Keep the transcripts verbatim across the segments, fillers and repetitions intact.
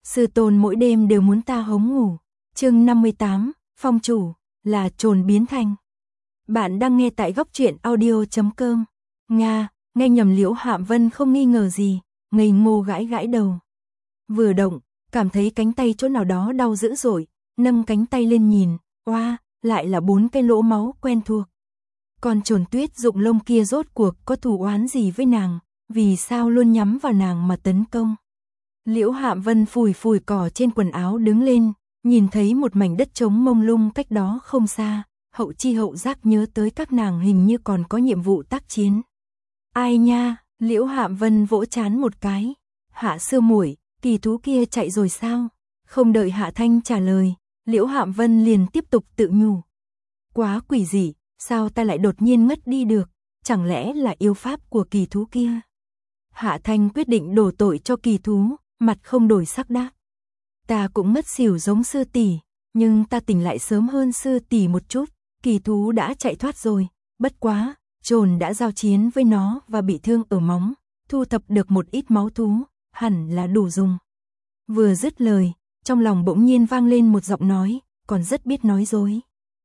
sư tôn mỗi đêm đều muốn ta hống ngủ. Chương năm mươi tám, phong chủ, là trồn biến thành. Bạn đang nghe tại góc truyện audio chấm com. Nga, nghe nhầm Liễu Hạm Vân không nghi ngờ gì, ngây ngô gãi gãi đầu. Vừa động, cảm thấy cánh tay chỗ nào đó đau dữ dội, nâng cánh tay lên nhìn, oa, lại là bốn cái lỗ máu quen thuộc. Con trồn tuyết rụng lông kia rốt cuộc có thù oán gì với nàng, vì sao luôn nhắm vào nàng mà tấn công. Liễu Hạm Vân phủi phủi cỏ trên quần áo đứng lên, nhìn thấy một mảnh đất trống mông lung cách đó không xa, hậu chi hậu giác nhớ tới các nàng hình như còn có nhiệm vụ tác chiến. Ai nha, Liễu Hạm Vân vỗ trán một cái, Hạ sư muội, kỳ thú kia chạy rồi sao? Không đợi Hạ Thanh trả lời, Liễu Hạm Vân liền tiếp tục tự nhủ. Quá quỷ dị, sao ta lại đột nhiên ngất đi được, chẳng lẽ là yêu pháp của kỳ thú kia? Hạ Thanh quyết định đổ tội cho kỳ thú, mặt không đổi sắc đáp. Ta cũng ngất xỉu giống sư tỷ, nhưng ta tỉnh lại sớm hơn sư tỷ một chút, kỳ thú đã chạy thoát rồi, bất quá, trồn đã giao chiến với nó và bị thương ở móng, thu thập được một ít máu thú, hẳn là đủ dùng. Vừa dứt lời, trong lòng bỗng nhiên vang lên một giọng nói, còn rất biết nói dối.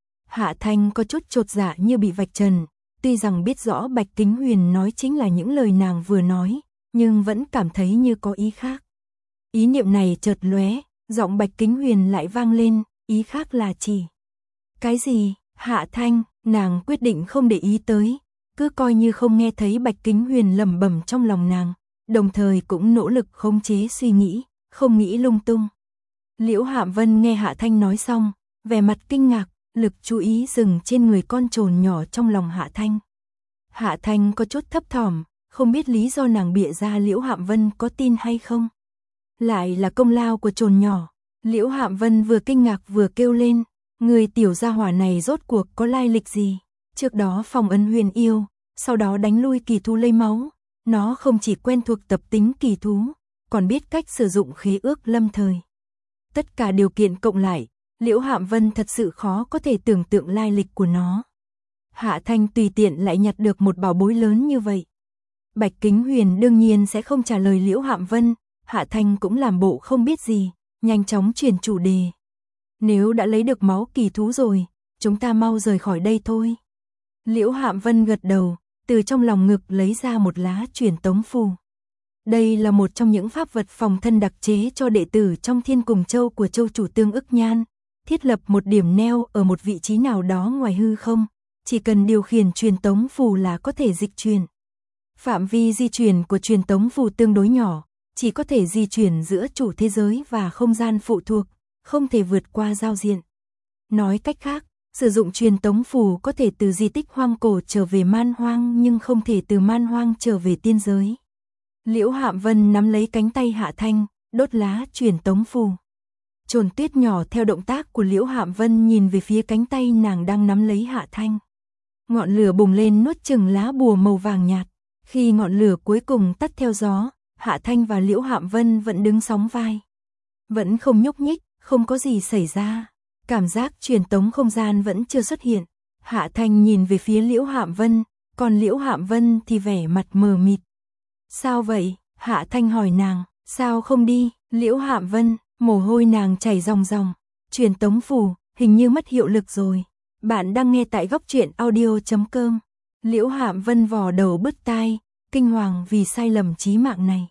Hạ Thanh có chút chột dạ như bị vạch trần, tuy rằng biết rõ Bạch Kính Huyền nói chính là những lời nàng vừa nói, nhưng vẫn cảm thấy như có ý khác. Ý niệm này chợt lóe, giọng Bạch Kính Huyền lại vang lên, ý khác là chỉ. Cái gì? Hạ Thanh, nàng quyết định không để ý tới, cứ coi như không nghe thấy Bạch Kính Huyền lẩm bẩm trong lòng nàng, đồng thời cũng nỗ lực khống chế suy nghĩ, không nghĩ lung tung. Liễu Hạm Vân nghe Hạ Thanh nói xong, vẻ mặt kinh ngạc, lực chú ý dừng trên người con trồn nhỏ trong lòng Hạ Thanh. Hạ Thanh có chút thấp thỏm, không biết lý do nàng bịa ra Liễu Hạm Vân có tin hay không. Lại là công lao của trồn nhỏ. Liễu Hạm Vân vừa kinh ngạc vừa kêu lên, người tiểu gia hỏa này rốt cuộc có lai lịch gì? Trước đó phong ấn huyền yêu, sau đó đánh lui kỳ thú lấy máu, nó không chỉ quen thuộc tập tính kỳ thú, còn biết cách sử dụng khí ước lâm thời. Tất cả điều kiện cộng lại, Liễu Hạm Vân thật sự khó có thể tưởng tượng lai lịch của nó. Hạ Thanh tùy tiện lại nhặt được một bảo bối lớn như vậy. Bạch Kính Huyền đương nhiên sẽ không trả lời Liễu Hạm Vân, Hạ Thanh cũng làm bộ không biết gì, nhanh chóng chuyển chủ đề. Nếu đã lấy được máu kỳ thú rồi, chúng ta mau rời khỏi đây thôi. Liễu Hạm Vân gật đầu, từ trong lòng ngực lấy ra một lá truyền tống phù. Đây là một trong những pháp vật phòng thân đặc chế cho đệ tử trong Thiên Cùng Châu của Châu chủ Tương Ức Nhan, thiết lập một điểm neo ở một vị trí nào đó ngoài hư không, chỉ cần điều khiển truyền tống phù là có thể dịch chuyển. Phạm vi di chuyển của truyền tống phù tương đối nhỏ, chỉ có thể di chuyển giữa chủ thế giới và không gian phụ thuộc, không thể vượt qua giao diện. Nói cách khác, sử dụng truyền tống phù có thể từ di tích hoang cổ trở về man hoang nhưng không thể từ man hoang trở về tiên giới. Liễu Hạm Vân nắm lấy cánh tay Hạ Thanh, đốt lá truyền tống phù. Trồn tuyết nhỏ theo động tác của Liễu Hạm Vân nhìn về phía cánh tay nàng đang nắm lấy Hạ Thanh. Ngọn lửa bùng lên nuốt chửng lá bùa màu vàng nhạt. Khi ngọn lửa cuối cùng tắt theo gió, Hạ Thanh và Liễu Hạm Vân vẫn đứng sóng vai. Vẫn không nhúc nhích, không có gì xảy ra. Cảm giác truyền tống không gian vẫn chưa xuất hiện. Hạ Thanh nhìn về phía Liễu Hạm Vân, còn Liễu Hạm Vân thì vẻ mặt mờ mịt. Sao vậy? Hạ Thanh hỏi nàng, sao không đi? Liễu Hạm Vân, mồ hôi nàng chảy ròng ròng. Truyền tống phù, hình như mất hiệu lực rồi. Bạn đang nghe tại góc truyện audio chấm com. Liễu Hạm Vân vò đầu bứt tai, kinh hoàng vì sai lầm chí mạng này.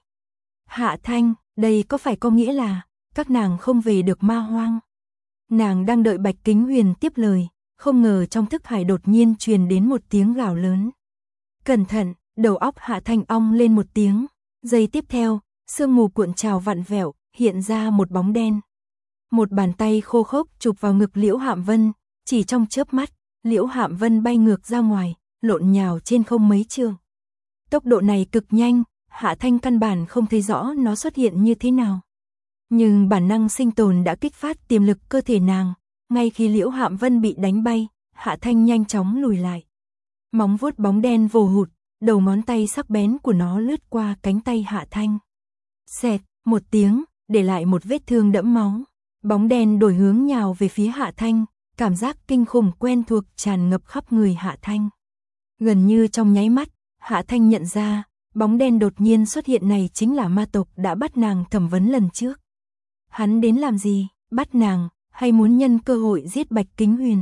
Hạ Thanh, đây có phải có nghĩa là các nàng không về được ma hoang? Nàng đang đợi Bạch Kính Huyền tiếp lời, không ngờ trong thức hải đột nhiên truyền đến một tiếng gào lớn. Cẩn thận, đầu óc Hạ Thanh ong lên một tiếng, giây tiếp theo, sương mù cuộn trào vặn vẹo, hiện ra một bóng đen. Một bàn tay khô khốc chụp vào ngực Liễu Hạm Vân, chỉ trong chớp mắt, Liễu Hạm Vân bay ngược ra ngoài, lộn nhào trên không mấy trượng. Tốc độ này cực nhanh, Hạ Thanh căn bản không thấy rõ nó xuất hiện như thế nào. Nhưng bản năng sinh tồn đã kích phát tiềm lực cơ thể nàng, ngay khi Liễu Hạm Vân bị đánh bay, Hạ Thanh nhanh chóng lùi lại. Móng vuốt bóng đen vồ hụt, đầu ngón tay sắc bén của nó lướt qua cánh tay Hạ Thanh. Xẹt, một tiếng, để lại một vết thương đẫm máu. Bóng đen đổi hướng nhào về phía Hạ Thanh, cảm giác kinh khủng quen thuộc tràn ngập khắp người Hạ Thanh. Gần như trong nháy mắt, Hạ Thanh nhận ra, bóng đen đột nhiên xuất hiện này chính là ma tộc đã bắt nàng thẩm vấn lần trước. Hắn đến làm gì, bắt nàng, hay muốn nhân cơ hội giết Bạch Kính Huyền?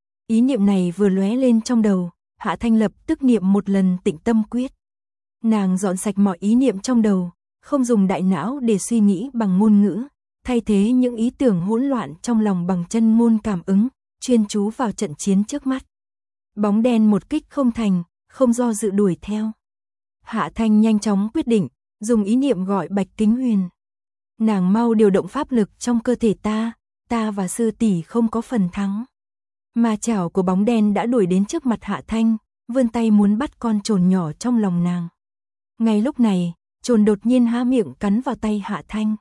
Ý niệm này vừa lóe lên trong đầu, Hạ Thanh lập tức niệm một lần Tịnh Tâm Quyết. Nàng dọn sạch mọi ý niệm trong đầu, không dùng đại não để suy nghĩ bằng ngôn ngữ, thay thế những ý tưởng hỗn loạn trong lòng bằng chân ngôn cảm ứng, chuyên chú vào trận chiến trước mắt. Bóng đen một kích không thành, không do dự đuổi theo. Hạ Thanh nhanh chóng quyết định, dùng ý niệm gọi Bạch Kính Huyền. Nàng mau điều động pháp lực trong cơ thể ta, ta và sư tỷ không có phần thắng. Ma chảo của bóng đen đã đuổi đến trước mặt Hạ Thanh, vươn tay muốn bắt con trồn nhỏ trong lòng nàng. Ngay lúc này, trồn đột nhiên há miệng cắn vào tay Hạ Thanh.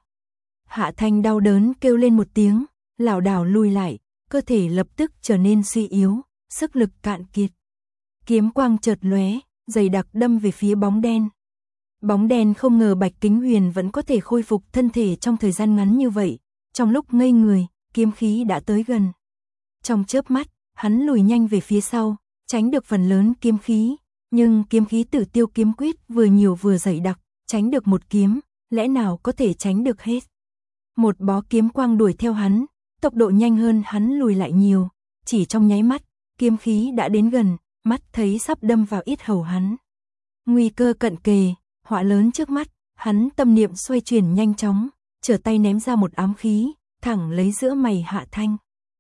Hạ Thanh đau đớn kêu lên một tiếng, lảo đảo lùi lại, cơ thể lập tức trở nên suy yếu, sức lực cạn kiệt. Kiếm quang chợt lóe, dày đặc đâm về phía bóng đen. Bóng đen không ngờ Bạch Kính Huyền vẫn có thể khôi phục thân thể trong thời gian ngắn như vậy. Trong lúc ngây người, kiếm khí đã tới gần. Trong chớp mắt, hắn lùi nhanh về phía sau, tránh được phần lớn kiếm khí. Nhưng kiếm khí Tử Tiêu Kiếm Quyết vừa nhiều vừa dày đặc, tránh được một kiếm, lẽ nào có thể tránh được hết. Một bó kiếm quang đuổi theo hắn, tốc độ nhanh hơn hắn lùi lại nhiều. Chỉ trong nháy mắt, kiếm khí đã đến gần, mắt thấy sắp đâm vào yết hầu hắn. Nguy cơ cận kề, họa lớn trước mắt, hắn tâm niệm xoay chuyển nhanh chóng, trở tay ném ra một ám khí, thẳng lấy giữa mày Hạ Thanh.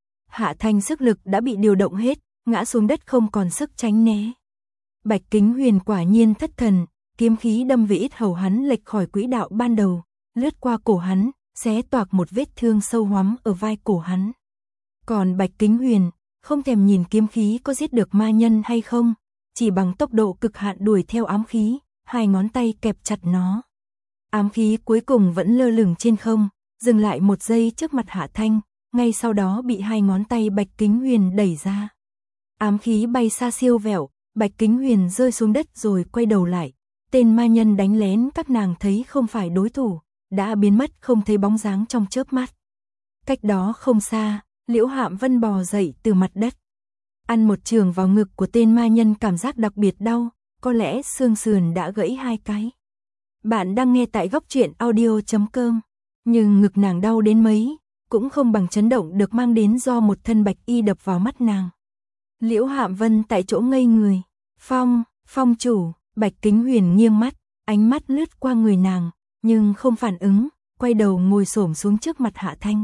Hạ Thanh sức lực đã bị điều động hết, ngã xuống đất không còn sức tránh né. Bạch Kính Huyền quả nhiên thất thần, kiếm khí đâm về yết hầu hắn lệch khỏi quỹ đạo ban đầu, lướt qua cổ hắn, xé toạc một vết thương sâu hoắm ở vai cổ hắn. Còn Bạch Kính Huyền, không thèm nhìn kiếm khí có giết được ma nhân hay không, chỉ bằng tốc độ cực hạn đuổi theo ám khí, hai ngón tay kẹp chặt nó. Ám khí cuối cùng vẫn lơ lửng trên không, dừng lại một giây trước mặt Hạ Thanh, ngay sau đó bị hai ngón tay Bạch Kính Huyền đẩy ra. Ám khí bay xa siêu vẹo, Bạch Kính Huyền rơi xuống đất rồi quay đầu lại. Tên ma nhân đánh lén các nàng thấy không phải đối thủ, đã biến mất không thấy bóng dáng trong chớp mắt. Cách đó không xa, Liễu Hạm Vân bò dậy từ mặt đất. Ăn một chưởng vào ngực của tên ma nhân cảm giác đặc biệt đau, có lẽ xương sườn đã gãy hai cái. Bạn đang nghe tại góc truyện audio chấm com, nhưng ngực nàng đau đến mấy, cũng không bằng chấn động được mang đến do một thân bạch y đập vào mắt nàng. Liễu Hạm Vân tại chỗ ngây người. Phong, Phong chủ, Bạch Kính Huyền nghiêng mắt, ánh mắt lướt qua người nàng, nhưng không phản ứng, quay đầu ngồi xổm xuống trước mặt Hạ Thanh.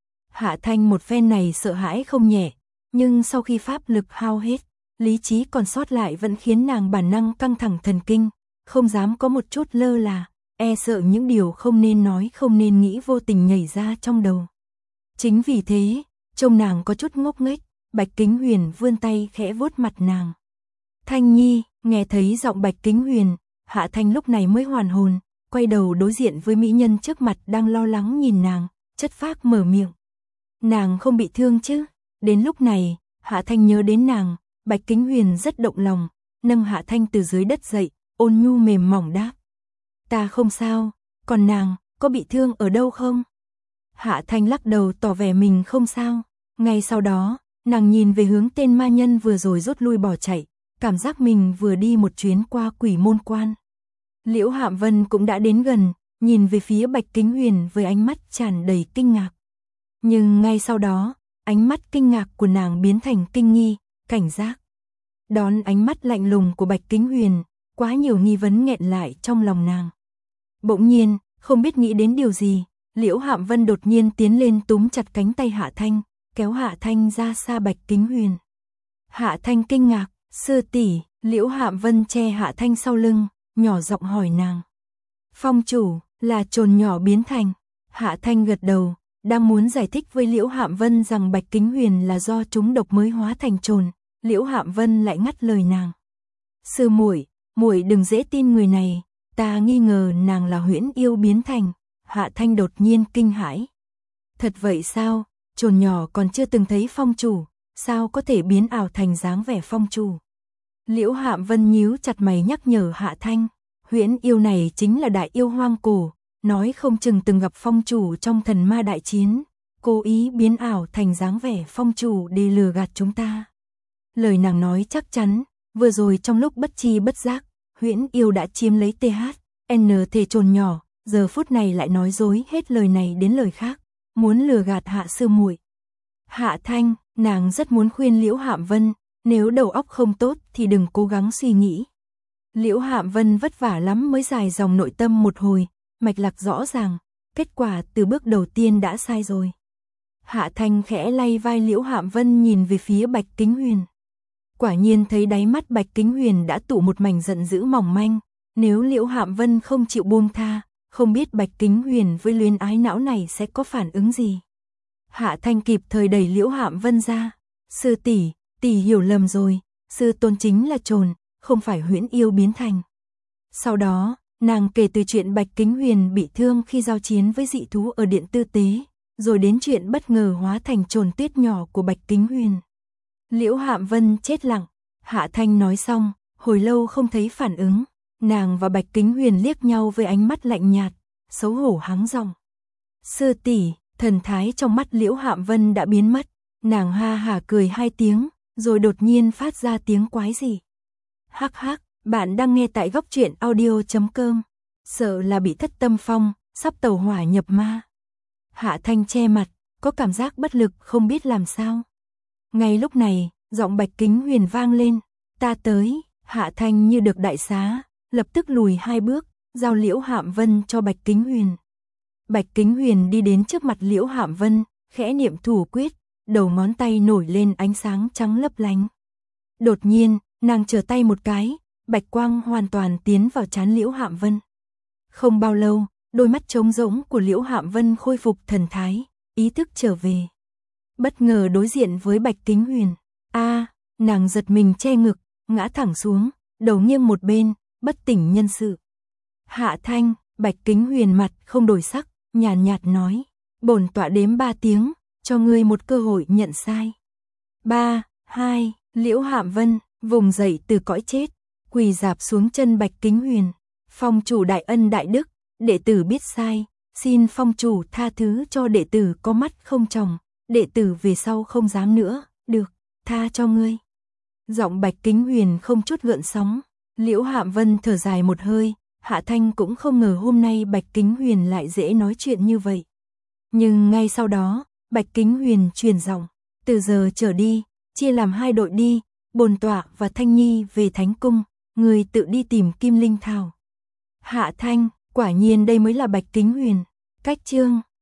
Hạ Thanh một phen này sợ hãi không nhẹ, nhưng sau khi pháp lực hao hết, lý trí còn sót lại vẫn khiến nàng bản năng căng thẳng thần kinh, không dám có một chút lơ là, e sợ những điều không nên nói không nên nghĩ vô tình nhảy ra trong đầu. Chính vì thế, trông nàng có chút ngốc nghếch, Bạch Kính Huyền vươn tay khẽ vuốt mặt nàng. Thanh Nhi, nghe thấy giọng Bạch Kính Huyền, Hạ Thanh lúc này mới hoàn hồn, quay đầu đối diện với mỹ nhân trước mặt đang lo lắng nhìn nàng, chất phác mở miệng. Nàng không bị thương chứ? Đến lúc này, Hạ Thanh nhớ đến nàng, Bạch Kính Huyền rất động lòng, nâng Hạ Thanh từ dưới đất dậy, ôn nhu mềm mỏng đáp. Ta không sao, còn nàng, có bị thương ở đâu không? Hạ Thanh lắc đầu tỏ vẻ mình không sao, ngay sau đó, nàng nhìn về hướng tên ma nhân vừa rồi rút lui bỏ chạy, cảm giác mình vừa đi một chuyến qua Quỷ Môn Quan. Liễu Hạm Vân cũng đã đến gần, nhìn về phía Bạch Kính Huyền với ánh mắt tràn đầy kinh ngạc. Nhưng ngay sau đó, ánh mắt kinh ngạc của nàng biến thành kinh nghi, cảnh giác. Đón ánh mắt lạnh lùng của Bạch Kính Huyền, quá nhiều nghi vấn nghẹn lại trong lòng nàng. Bỗng nhiên, không biết nghĩ đến điều gì, Liễu Hạm Vân đột nhiên tiến lên túm chặt cánh tay Hạ Thanh, kéo Hạ Thanh ra xa Bạch Kính Huyền. Hạ Thanh kinh ngạc, sư tỷ, Liễu Hạm Vân che Hạ Thanh sau lưng, nhỏ giọng hỏi nàng. Phong chủ, là trồn nhỏ biến thành. Hạ Thanh gật đầu, đang muốn giải thích với Liễu Hạm Vân rằng Bạch Kính Huyền là do chúng độc mới hóa thành trồn, Liễu Hạm Vân lại ngắt lời nàng. Sư muội, muội đừng dễ tin người này, ta nghi ngờ nàng là huyễn yêu biến thành. Hạ Thanh đột nhiên kinh hãi. Thật vậy sao? Trồn nhỏ còn chưa từng thấy phong chủ, sao có thể biến ảo thành dáng vẻ phong chủ? Liễu Hạm Vân nhíu chặt mày nhắc nhở Hạ Thanh, huyễn yêu này chính là đại yêu hoang cổ, nói không chừng từng gặp phong chủ trong thần ma đại chiến, cố ý biến ảo thành dáng vẻ phong chủ để lừa gạt chúng ta. Lời nàng nói chắc chắn, vừa rồi trong lúc bất chi bất giác, huyễn yêu đã chiếm lấy tê hát, en thể trồn nhỏ, giờ phút này lại nói dối hết lời này đến lời khác, muốn lừa gạt Hạ sư muội. Hạ Thanh, nàng rất muốn khuyên Liễu Hạm Vân, nếu đầu óc không tốt thì đừng cố gắng suy nghĩ. Liễu Hạm Vân vất vả lắm mới dài dòng nội tâm một hồi, mạch lạc rõ ràng, kết quả từ bước đầu tiên đã sai rồi. Hạ Thanh khẽ lay vai Liễu Hạm Vân nhìn về phía Bạch Kính Huyền. Quả nhiên thấy đáy mắt Bạch Kính Huyền đã tụ một mảnh giận dữ mỏng manh, nếu Liễu Hạm Vân không chịu buông tha, không biết Bạch Kính Huyền với luyến ái não này sẽ có phản ứng gì. Hạ Thanh kịp thời đẩy Liễu Hạm Vân ra, sư tỷ, tỷ hiểu lầm rồi, sư tôn chính là trồn, không phải huyễn yêu biến thành. Sau đó, nàng kể từ chuyện Bạch Kính Huyền bị thương khi giao chiến với dị thú ở điện tư tế, rồi đến chuyện bất ngờ hóa thành trồn tuyết nhỏ của Bạch Kính Huyền. Liễu Hạm Vân chết lặng, Hạ Thanh nói xong, hồi lâu không thấy phản ứng, nàng và Bạch Kính Huyền liếc nhau với ánh mắt lạnh nhạt, xấu hổ hắng giọng. Sư tỷ, thần thái trong mắt Liễu Hạm Vân đã biến mất, nàng ha hả cười hai tiếng, rồi đột nhiên phát ra tiếng quái gì. Hắc hắc, bạn đang nghe tại góc truyện audio chấm com, sợ là bị thất tâm phong, sắp tẩu hỏa nhập ma. Hạ Thanh che mặt, có cảm giác bất lực không biết làm sao. Ngay lúc này, giọng Bạch Kính Huyền vang lên, ta tới. Hạ Thanh như được đại xá, lập tức lùi hai bước, giao Liễu Hạm Vân cho Bạch Kính Huyền. Bạch Kính Huyền đi đến trước mặt Liễu Hạm Vân, khẽ niệm thủ quyết, đầu ngón tay nổi lên ánh sáng trắng lấp lánh. Đột nhiên, nàng trở tay một cái, bạch quang hoàn toàn tiến vào trán Liễu Hạm Vân. Không bao lâu, đôi mắt trống rỗng của Liễu Hạm Vân khôi phục thần thái, ý thức trở về. Bất ngờ đối diện với Bạch Kính Huyền. A, nàng giật mình che ngực, ngã thẳng xuống, đầu nghiêng một bên, bất tỉnh nhân sự. Hạ Thanh, Bạch Kính Huyền mặt không đổi sắc, nhàn nhạt nói, bổn tọa đếm ba tiếng, cho ngươi một cơ hội nhận sai. Ba, hai, Liễu Hạm Vân vùng dậy từ cõi chết, quỳ rạp xuống chân Bạch Kính Huyền. Phong chủ đại ân đại đức, đệ tử biết sai, xin phong chủ tha thứ cho đệ tử có mắt không tròng, đệ tử về sau không dám nữa, được, tha cho ngươi. Giọng Bạch Kính Huyền không chút gợn sóng. Liễu Hạm Vân thở dài một hơi, Hạ Thanh cũng không ngờ hôm nay Bạch Kính Huyền lại dễ nói chuyện như vậy. Nhưng ngay sau đó, Bạch Kính Huyền truyền giọng, từ giờ trở đi, chia làm hai đội đi, bổn tọa và Thanh Nhi về Thánh Cung, người tự đi tìm Kim Linh Thảo. Hạ Thanh, quả nhiên đây mới là Bạch Kính Huyền. Cách chương